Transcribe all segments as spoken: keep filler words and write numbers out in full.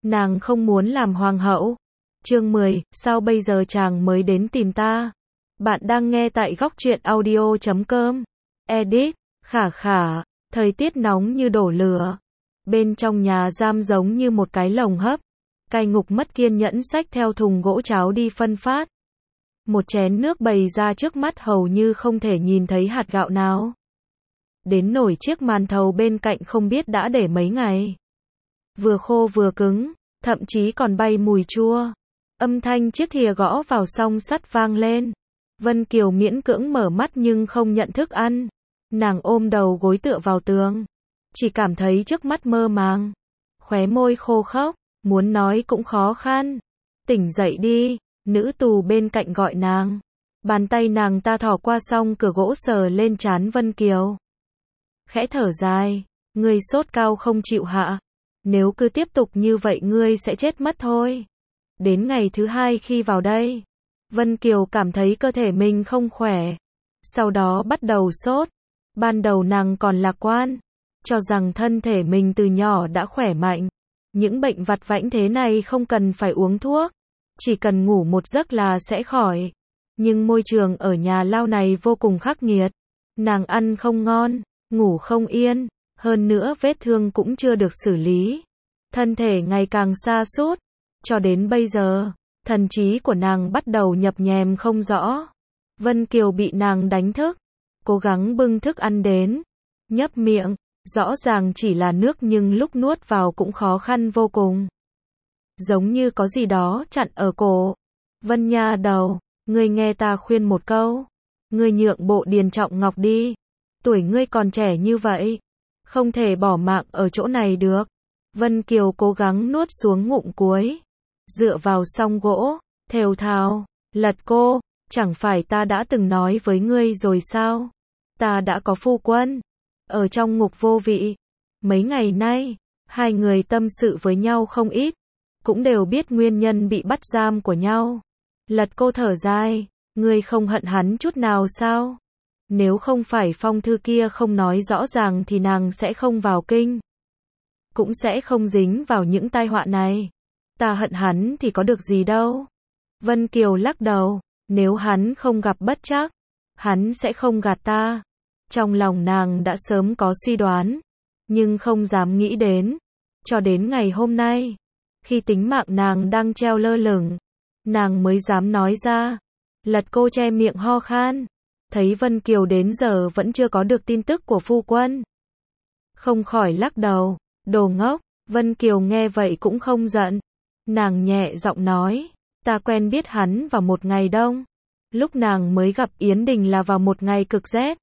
nàng không muốn làm hoàng hậu. Chương mười, sao bây giờ chàng mới đến tìm ta? Bạn đang nghe tại góc truyện audio chấm com. Edit, khả khả, thời tiết nóng như đổ lửa. Bên trong nhà giam giống như một cái lồng hấp. Cai ngục mất kiên nhẫn xách theo thùng gỗ cháo đi phân phát. Một chén nước bày ra trước mắt hầu như không thể nhìn thấy hạt gạo nào. Đến nổi chiếc màn thầu bên cạnh không biết đã để mấy ngày. Vừa khô vừa cứng, thậm chí còn bay mùi chua. Âm thanh chiếc thìa gõ vào song sắt vang lên. Vân Kiều miễn cưỡng mở mắt nhưng không nhận thức ăn. Nàng ôm đầu gối tựa vào tường. Chỉ cảm thấy trước mắt mơ màng. Khóe môi khô khốc, muốn nói cũng khó khăn. Tỉnh dậy đi, nữ tù bên cạnh gọi nàng. Bàn tay nàng ta thò qua song cửa gỗ sờ lên trán Vân Kiều. Khẽ thở dài, ngươi sốt cao không chịu hạ. Nếu cứ tiếp tục như vậy ngươi sẽ chết mất thôi. Đến ngày thứ hai khi vào đây, Vân Kiều cảm thấy cơ thể mình không khỏe. Sau đó bắt đầu sốt. Ban đầu nàng còn lạc quan, cho rằng thân thể mình từ nhỏ đã khỏe mạnh. Những bệnh vặt vãnh thế này không cần phải uống thuốc, chỉ cần ngủ một giấc là sẽ khỏi. Nhưng môi trường ở nhà lao này vô cùng khắc nghiệt. Nàng ăn không ngon, ngủ không yên, hơn nữa vết thương cũng chưa được xử lý. Thân thể ngày càng sa sút, cho đến bây giờ, thần trí của nàng bắt đầu nhập nhèm không rõ. Vân Kiều bị nàng đánh thức, cố gắng bưng thức ăn đến, nhấp miệng, rõ ràng chỉ là nước nhưng lúc nuốt vào cũng khó khăn vô cùng. Giống như có gì đó chặn ở cổ. Vân nha đầu, ngươi nghe ta khuyên một câu. Ngươi nhượng bộ Điền Trọng Ngọc đi. Tuổi ngươi còn trẻ như vậy, không thể bỏ mạng ở chỗ này được. Vân Kiều cố gắng nuốt xuống ngụm cuối. Dựa vào song gỗ, thều thào, lật cô, chẳng phải ta đã từng nói với ngươi rồi sao? Ta đã có phu quân, ở trong ngục vô vị. Mấy ngày nay, hai người tâm sự với nhau không ít, cũng đều biết nguyên nhân bị bắt giam của nhau. Lật cô thở dài, ngươi không hận hắn chút nào sao? Nếu không phải phong thư kia không nói rõ ràng thì nàng sẽ không vào kinh, cũng sẽ không dính vào những tai họa này. Ta hận hắn thì có được gì đâu. Vân Kiều lắc đầu, nếu hắn không gặp bất trắc, hắn sẽ không gạt ta. Trong lòng nàng đã sớm có suy đoán, nhưng không dám nghĩ đến. Cho đến ngày hôm nay, khi tính mạng nàng đang treo lơ lửng, nàng mới dám nói ra. Lật cô che miệng ho khan, thấy Vân Kiều đến giờ vẫn chưa có được tin tức của phu quân, không khỏi lắc đầu, đồ ngốc. Vân Kiều nghe vậy cũng không giận. Nàng nhẹ giọng nói, ta quen biết hắn vào một ngày đông. Lúc nàng mới gặp Yến Đình là vào một ngày cực rét.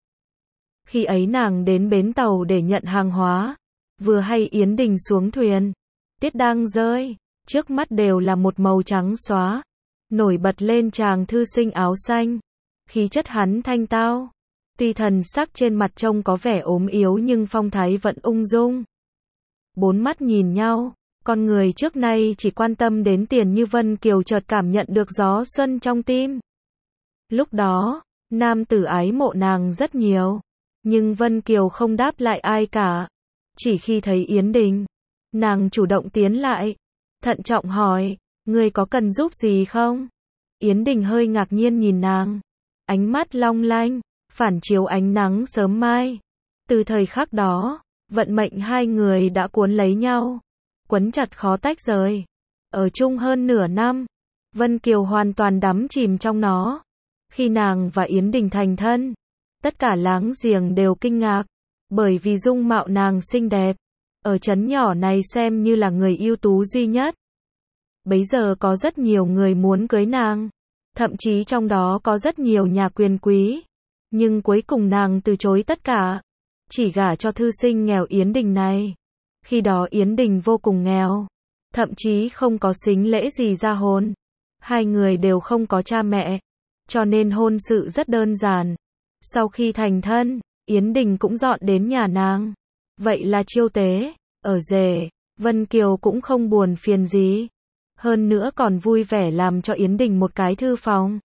Khi ấy nàng đến bến tàu để nhận hàng hóa, vừa hay Yến Đình xuống thuyền. Tiết đang rơi, trước mắt đều là một màu trắng xóa. Nổi bật lên chàng thư sinh áo xanh. Khí chất hắn thanh tao. Tuy thần sắc trên mặt trông có vẻ ốm yếu nhưng phong thái vẫn ung dung. Bốn mắt nhìn nhau, con người trước nay chỉ quan tâm đến tiền như Vân Kiều chợt cảm nhận được gió xuân trong tim. Lúc đó, nam tử ái mộ nàng rất nhiều, nhưng Vân Kiều không đáp lại ai cả. Chỉ khi thấy Yến Đình, nàng chủ động tiến lại, thận trọng hỏi, ngươi có cần giúp gì không? Yến Đình hơi ngạc nhiên nhìn nàng, ánh mắt long lanh, phản chiếu ánh nắng sớm mai. Từ thời khắc đó, vận mệnh hai người đã cuốn lấy nhau, quấn chặt khó tách rời. Ở chung hơn nửa năm, Vân Kiều hoàn toàn đắm chìm trong nó. Khi nàng và Yến Đình thành thân, tất cả láng giềng đều kinh ngạc, bởi vì dung mạo nàng xinh đẹp, ở trấn nhỏ này xem như là người ưu tú duy nhất. Bấy giờ có rất nhiều người muốn cưới nàng, thậm chí trong đó có rất nhiều nhà quyền quý, nhưng cuối cùng nàng từ chối tất cả, chỉ gả cho thư sinh nghèo Yến Đình này. Khi đó Yến Đình vô cùng nghèo, thậm chí không có sính lễ gì ra hôn. Hai người đều không có cha mẹ, cho nên hôn sự rất đơn giản. Sau khi thành thân, Yến Đình cũng dọn đến nhà nàng. Vậy là chiêu tế, ở rể. Vân Kiều cũng không buồn phiền gì. Hơn nữa còn vui vẻ làm cho Yến Đình một cái thư phòng,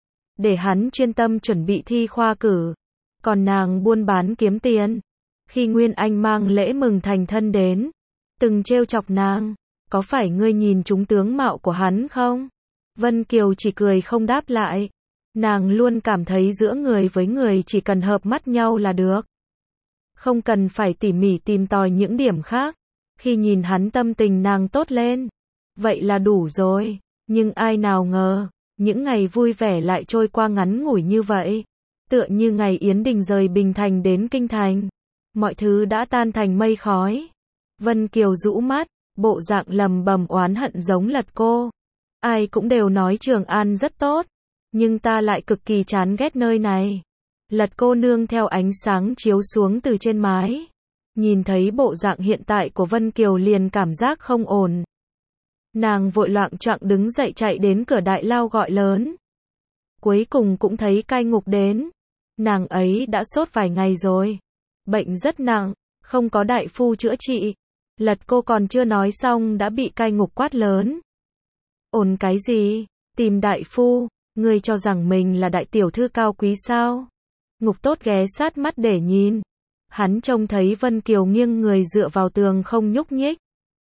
để hắn chuyên tâm chuẩn bị thi khoa cử. Còn nàng buôn bán kiếm tiền. Khi Nguyên Anh mang lễ mừng thành thân đến, từng trêu chọc nàng, có phải ngươi nhìn trúng tướng mạo của hắn không? Vân Kiều chỉ cười không đáp lại. Nàng luôn cảm thấy giữa người với người chỉ cần hợp mắt nhau là được. Không cần phải tỉ mỉ tìm tòi những điểm khác. Khi nhìn hắn tâm tình nàng tốt lên, vậy là đủ rồi. Nhưng ai nào ngờ, những ngày vui vẻ lại trôi qua ngắn ngủi như vậy. Tựa như ngày Yến Đình rời Bình Thành đến Kinh Thành. Mọi thứ đã tan thành mây khói. Vân Kiều rũ mắt, bộ dạng lầm bầm oán hận giống Lật Cô. Ai cũng đều nói Trường An rất tốt, nhưng ta lại cực kỳ chán ghét nơi này. Lật Cô nương theo ánh sáng chiếu xuống từ trên mái. Nhìn thấy bộ dạng hiện tại của Vân Kiều liền cảm giác không ổn. Nàng vội loạng choạng đứng dậy chạy đến cửa đại lao gọi lớn. Cuối cùng cũng thấy cai ngục đến. Nàng ấy đã sốt vài ngày rồi. Bệnh rất nặng, không có đại phu chữa trị. Lật Cô còn chưa nói xong đã bị cai ngục quát lớn. Ổn cái gì? Tìm đại phu, ngươi cho rằng mình là đại tiểu thư cao quý sao? Ngục Tốt ghé sát mắt để nhìn. Hắn trông thấy Vân Kiều nghiêng người dựa vào tường không nhúc nhích.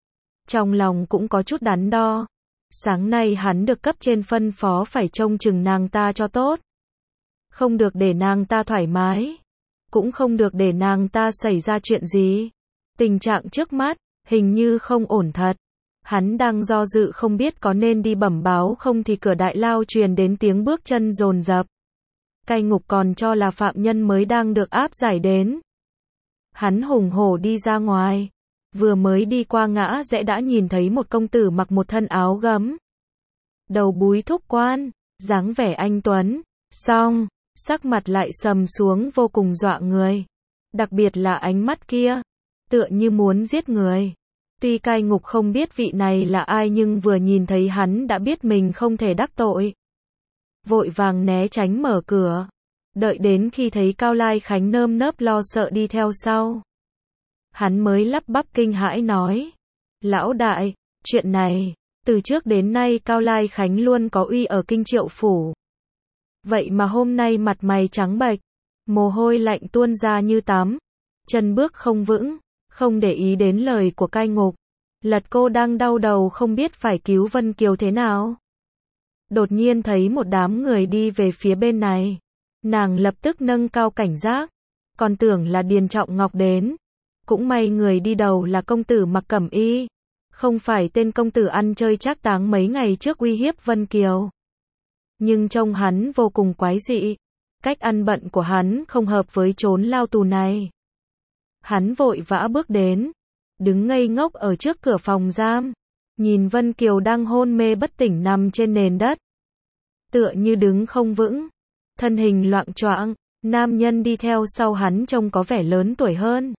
Trong lòng cũng có chút đắn đo. Sáng nay hắn được cấp trên phân phó phải trông chừng nàng ta cho tốt. Không được để nàng ta thoải mái. Cũng không được để nàng ta xảy ra chuyện gì. Tình trạng trước mắt, hình như không ổn thật. Hắn đang do dự không biết có nên đi bẩm báo không thì cửa đại lao truyền đến tiếng bước chân dồn dập. Cai ngục còn cho là phạm nhân mới đang được áp giải đến. Hắn hùng hổ đi ra ngoài. Vừa mới đi qua ngã rẽ đã nhìn thấy một công tử mặc một thân áo gấm. Đầu búi thúc quan, dáng vẻ anh tuấn. Xong, sắc mặt lại sầm xuống vô cùng dọa người. Đặc biệt là ánh mắt kia, tựa như muốn giết người. Tuy cai ngục không biết vị này là ai nhưng vừa nhìn thấy hắn đã biết mình không thể đắc tội. Vội vàng né tránh mở cửa. Đợi đến khi thấy Cao Lai Khánh nơm nớp lo sợ đi theo sau. Hắn mới lắp bắp kinh hãi nói. Lão đại, chuyện này, từ trước đến nay Cao Lai Khánh luôn có uy ở Kinh Triệu Phủ. Vậy mà hôm nay mặt mày trắng bệch, mồ hôi lạnh tuôn ra như tắm, chân bước không vững, không để ý đến lời của cai ngục. Lật Cô đang đau đầu không biết phải cứu Vân Kiều thế nào. Đột nhiên thấy một đám người đi về phía bên này. Nàng lập tức nâng cao cảnh giác, còn tưởng là Điền Trọng Ngọc đến. Cũng may người đi đầu là công tử mặc cẩm y, không phải tên công tử ăn chơi trác táng mấy ngày trước uy hiếp Vân Kiều. Nhưng trông hắn vô cùng quái dị, cách ăn bận của hắn không hợp với chốn lao tù này. Hắn vội vã bước đến, đứng ngây ngốc ở trước cửa phòng giam, nhìn Vân Kiều đang hôn mê bất tỉnh nằm trên nền đất. Tựa như đứng không vững, thân hình loạng choạng, nam nhân đi theo sau hắn trông có vẻ lớn tuổi hơn.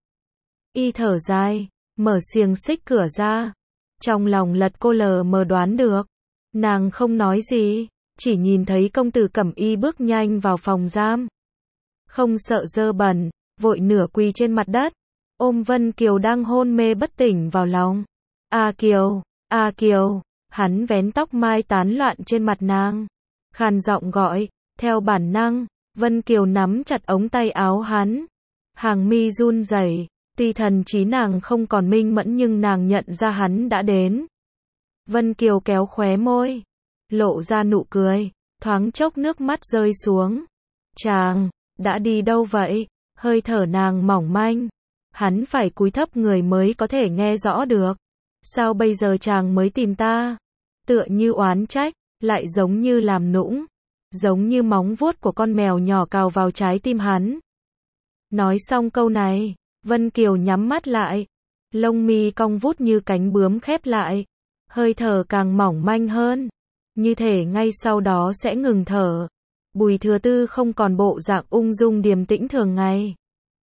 Y thở dài, mở xiềng xích cửa ra. Trong lòng Lật Cô lờ mờ đoán được. Nàng không nói gì, chỉ nhìn thấy công tử cẩm y bước nhanh vào phòng giam. Không sợ dơ bẩn, vội nửa quỳ trên mặt đất, ôm Vân Kiều đang hôn mê bất tỉnh vào lòng. A Kiều, A Kiều, hắn vén tóc mai tán loạn trên mặt nàng. Khàn giọng gọi, theo bản năng, Vân Kiều nắm chặt ống tay áo hắn. Hàng mi run rẩy. Tuy thần trí nàng không còn minh mẫn nhưng nàng nhận ra hắn đã đến. Vân Kiều kéo khóe môi, lộ ra nụ cười, thoáng chốc nước mắt rơi xuống. Chàng, đã đi đâu vậy? Hơi thở nàng mỏng manh. Hắn phải cúi thấp người mới có thể nghe rõ được. Sao bây giờ chàng mới tìm ta? Tựa như oán trách, lại giống như làm nũng. Giống như móng vuốt của con mèo nhỏ cào vào trái tim hắn. Nói xong câu này, Vân Kiều nhắm mắt lại, lông mi cong vút như cánh bướm khép lại, hơi thở càng mỏng manh hơn, như thể ngay sau đó sẽ ngừng thở. Bùi Thừa Tư không còn bộ dạng ung dung điềm tĩnh thường ngày.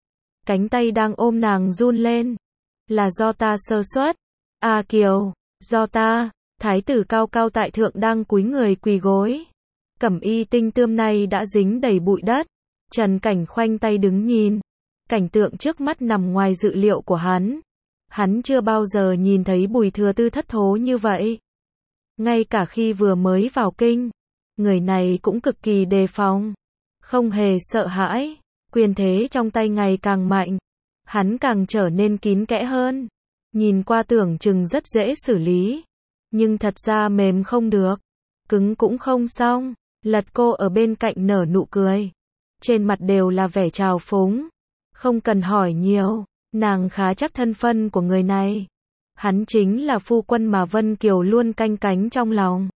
Cánh tay đang ôm nàng run lên. Là do ta sơ suất. A Kiều, do ta. Thái tử cao cao tại thượng đang cúi người quỳ gối. Cẩm y tinh tươm này đã dính đầy bụi đất. Trần Cảnh khoanh tay đứng nhìn. Cảnh tượng trước mắt nằm ngoài dự liệu của hắn. Hắn chưa bao giờ nhìn thấy Bùi Thừa Tư thất thố như vậy. Ngay cả khi vừa mới vào kinh, người này cũng cực kỳ đề phòng, không hề sợ hãi. Quyền thế trong tay ngày càng mạnh, hắn càng trở nên kín kẽ hơn. Nhìn qua tưởng chừng rất dễ xử lý, nhưng thật ra mềm không được, cứng cũng không xong. Lật cô ở bên cạnh nở nụ cười, trên mặt đều là vẻ trào phúng. Không cần hỏi nhiều, nàng khá chắc thân phận của người này. Hắn chính là phu quân mà Vân Kiều luôn canh cánh trong lòng.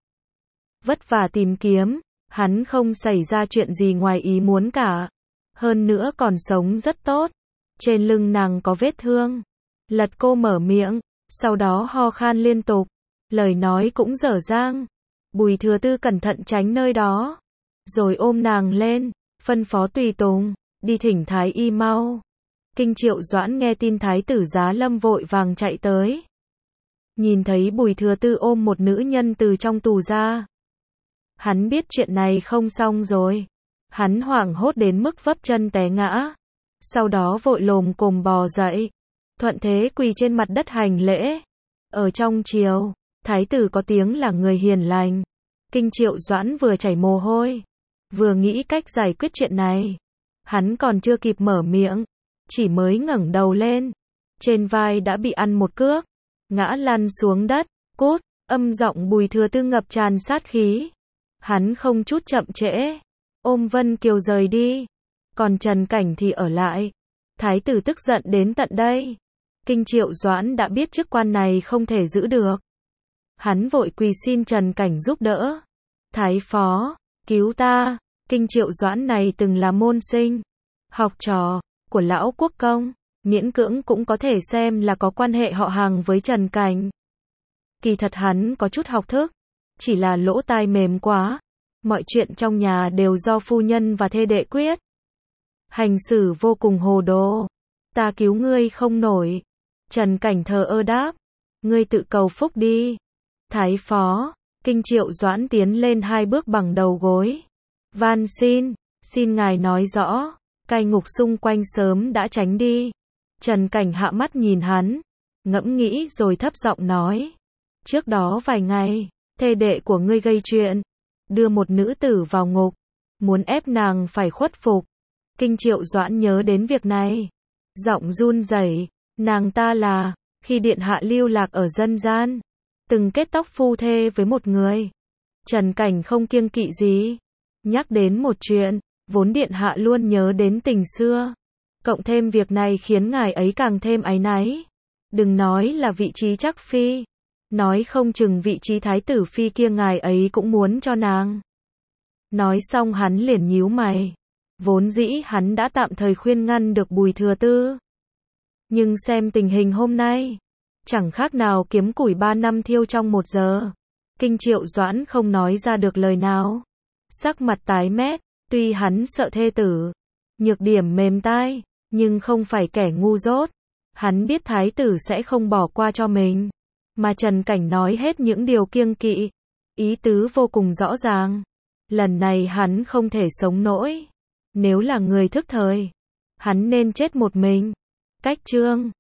Vất vả tìm kiếm, hắn không xảy ra chuyện gì ngoài ý muốn cả. Hơn nữa còn sống rất tốt. Trên lưng nàng có vết thương. Lật cô mở miệng, sau đó ho khan liên tục. Lời nói cũng dở dang. Bùi Thừa Tư cẩn thận tránh nơi đó. Rồi ôm nàng lên, phân phó tùy tùng, đi thỉnh thái y mau. Kinh Triệu Doãn nghe tin thái tử Giá Lâm vội vàng chạy tới. Nhìn thấy Bùi Thừa Tư ôm một nữ nhân từ trong tù ra. Hắn biết chuyện này không xong rồi. Hắn hoảng hốt đến mức vấp chân té ngã. Sau đó vội lồm cồm bò dậy. Thuận thế quỳ trên mặt đất hành lễ. Ở trong triều, thái tử có tiếng là người hiền lành. Kinh Triệu Doãn vừa chảy mồ hôi, vừa nghĩ cách giải quyết chuyện này. Hắn còn chưa kịp mở miệng, chỉ mới ngẩng đầu lên, trên vai đã bị ăn một cước, ngã lăn xuống đất. Cút, âm giọng Bùi Thừa Tư ngập tràn sát khí. Hắn không chút chậm trễ, ôm Vân Kiều rời đi. Còn Trần Cảnh thì ở lại. Thái tử tức giận đến tận đây. Kinh Triệu Doãn đã biết chức quan này không thể giữ được. Hắn vội quỳ xin Trần Cảnh giúp đỡ. Thái phó, cứu ta. Kinh Triệu Doãn này từng là môn sinh, học trò của lão quốc công, miễn cưỡng cũng có thể xem là có quan hệ họ hàng với Trần Cảnh. Kỳ thật hắn có chút học thức, chỉ là lỗ tai mềm quá. Mọi chuyện trong nhà đều do phu nhân và thê đệ quyết. Hành xử vô cùng hồ đồ. Ta cứu ngươi không nổi. Trần Cảnh thờ ơ đáp. Ngươi tự cầu phúc đi. Thái phó, Kinh Triệu Doãn tiến lên hai bước bằng đầu gối. Van xin, xin ngài nói rõ. Cai ngục xung quanh sớm đã tránh đi. Trần Cảnh hạ mắt nhìn hắn, ngẫm nghĩ rồi thấp giọng nói. Trước đó vài ngày, thê đệ của ngươi gây chuyện, đưa một nữ tử vào ngục, muốn ép nàng phải khuất phục. Kinh Triệu Doãn nhớ đến việc này, giọng run rẩy. Nàng ta là, khi điện hạ lưu lạc ở dân gian, từng kết tóc phu thê với một người. Trần Cảnh không kiêng kỵ gì, nhắc đến một chuyện, vốn điện hạ luôn nhớ đến tình xưa. Cộng thêm việc này khiến ngài ấy càng thêm áy náy. Đừng nói là vị trí chắc phi, nói không chừng vị trí thái tử phi kia ngài ấy cũng muốn cho nàng. Nói xong hắn liền nhíu mày. Vốn dĩ hắn đã tạm thời khuyên ngăn được Bùi Thừa Tư. Nhưng xem tình hình hôm nay, chẳng khác nào kiếm củi ba năm thiêu trong một giờ. Kinh Triệu Doãn không nói ra được lời nào. Sắc mặt tái mét, tuy hắn sợ thê tử, nhược điểm mềm tai, nhưng không phải kẻ ngu dốt. Hắn biết thái tử sẽ không bỏ qua cho mình. Mà Trần Cảnh nói hết những điều kiêng kỵ, ý tứ vô cùng rõ ràng. Lần này hắn không thể sống nổi. Nếu là người thức thời, hắn nên chết một mình. Cách chương